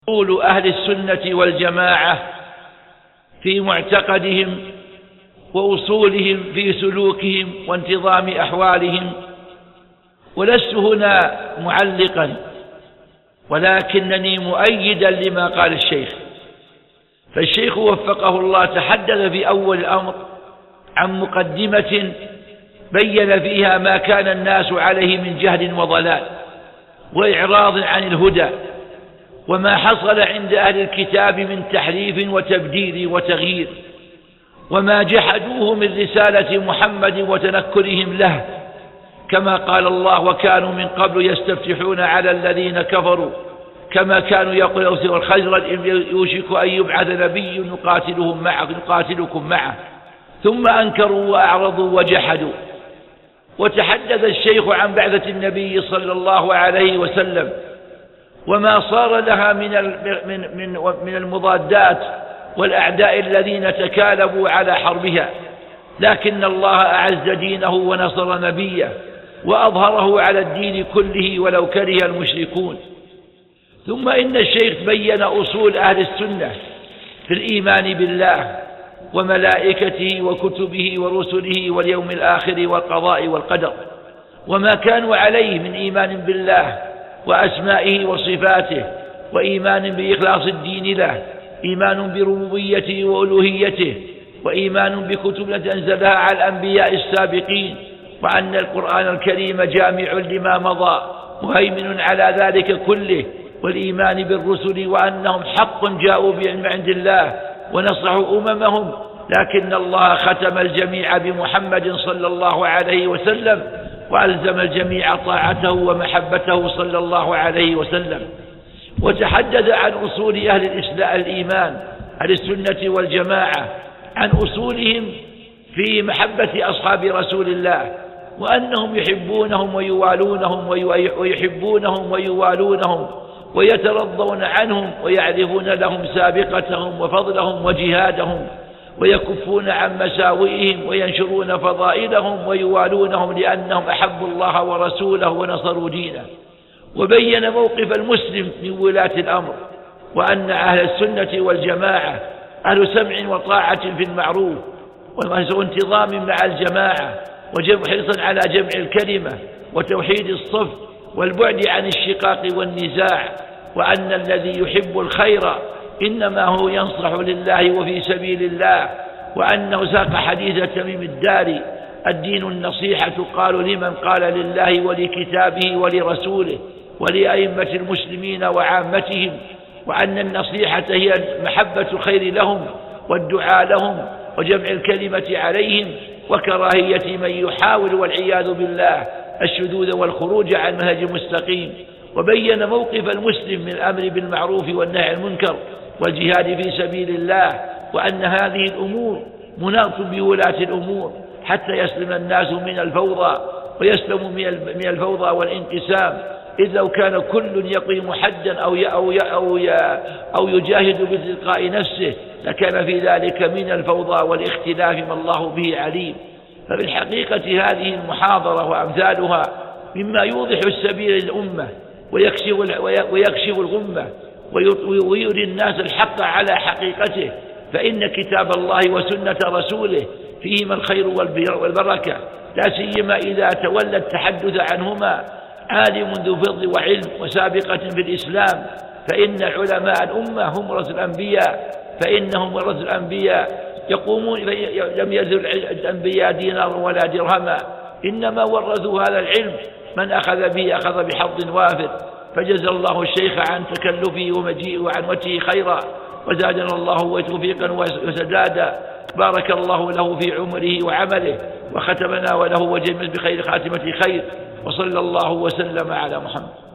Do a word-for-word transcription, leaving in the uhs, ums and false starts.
أصول أهل السنة والجماعة في معتقدهم وأصولهم في سلوكهم وانتظام أحوالهم. ولست هنا معلقا ولكنني مؤيدا لما قال الشيخ، فالشيخ وفقه الله تحدث في أول الأمر عن مقدمة بين فيها ما كان الناس عليه من جهل وضلال وإعراض عن الهدى، وما حصل عند أهل الكتاب من تحريف وتبديل وتغيير، وما جحدوه من رسالة محمد وتنكرهم له، كما قال الله: وكانوا من قبل يستفتحون على الذين كفروا، كما كانوا يقول الأوس والخزرج يوشك أن يبعث نبي نقاتلهم معه نقاتلكم معه، ثم أنكروا وأعرضوا وجحدوا. وتحدث الشيخ عن بعثة النبي صلى الله عليه وسلم وما صار لها من من من المضادات والأعداء الذين تكالبوا على حربها، لكن الله أعز دينه ونصر نبيه وأظهره على الدين كله ولو كره المشركون. ثم إن الشيخ بين أصول أهل السنة في الإيمان بالله وملائكته وكتبه ورسله واليوم الآخر والقضاء والقدر، وما كانوا عليه من إيمان بالله وأسمائه وصفاته، وإيمان بإخلاص الدين له، إيمان بربوبيته وألوهيته، وإيمان بكتب التي أنزلها على الأنبياء السابقين، وأن القرآن الكريم جامع لما مضى مهيمن على ذلك كله، والإيمان بالرسل وأنهم حق جاءوا بعلم عند الله ونصحوا أممهم، لكن الله ختم الجميع بمحمد صلى الله عليه وسلم وألزم الجميع طاعته ومحبته صلى الله عليه وسلم. وتحدث عن أصول أهل الإسلام الإيمان أهل السنة والجماعة، عن أصولهم في محبة أصحاب رسول الله، وأنهم يحبونهم ويوالونهم ويحبونهم ويوالونهم ويترضون عنهم ويعرفون لهم سابقتهم وفضلهم وجهادهم، ويكفون عن مساوئهم وينشرون فضائلهم ويوالونهم لأنهم أحبوا الله ورسوله ونصروا دينه. وبين موقف المسلم من ولاة الأمر، وأن أهل السنة والجماعة أهل سمع وطاعة في المعروف وانتظام مع الجماعة وحرصا على جمع الكلمة وتوحيد الصف والبعد عن الشقاق والنزاع، وأن الذي يحب الخير إنما هو ينصح لله وفي سبيل الله، وأنه ساق حديث تميم الداري: الدين النصيحة، قالوا لمن؟ قال لله ولكتابه ولرسوله ولأئمة المسلمين وعامتهم، وأن النصيحة هي محبة الخير لهم والدعاء لهم وجمع الكلمة عليهم وكراهية من يحاول والعياذ بالله الشذوذ والخروج عن منهج المستقيم. وبين موقف المسلم من الأمر بالمعروف والنهي عن المنكر والجهاد في سبيل الله، وأن هذه الأمور مناط بولاة الأمور حتى يسلم الناس من الفوضى ويسلموا من الفوضى والانقسام، إذ لو كان كل يقيم حدا أو أو أو أو يجاهد بتلقاء نفسه لكان في ذلك من الفوضى والاختلاف ما الله به عليم. فبالحقيقة هذه المحاضرة وأمثالها مما يوضح السبيل للأمة ويكشف ويكشف الغمة ويري الناس الحق على حقيقته، فإن كتاب الله وسنة رسوله فيهما الخير والبركة، لا سيما إذا تولى التحدث عنهما عالم ذو فضل وعلم وسابقة في الإسلام، فإن علماء الأمة هم ورثة الأنبياء، فإنهم ورثة الأنبياء يقومون لم يزل الأنبياء دينارا ولا درهما، إنما ورثوا هذا العلم من أخذ به أخذ بحظ وافر. فجزى الله الشيخ عن تكلفه ومجيئه وعن وجهه خيرا، وزادنا الله توفيقا وسدادا، بارك الله له في عمره وعمله، وختمنا وله وجمع بخير خاتمة خير، وصلى الله وسلم على محمد.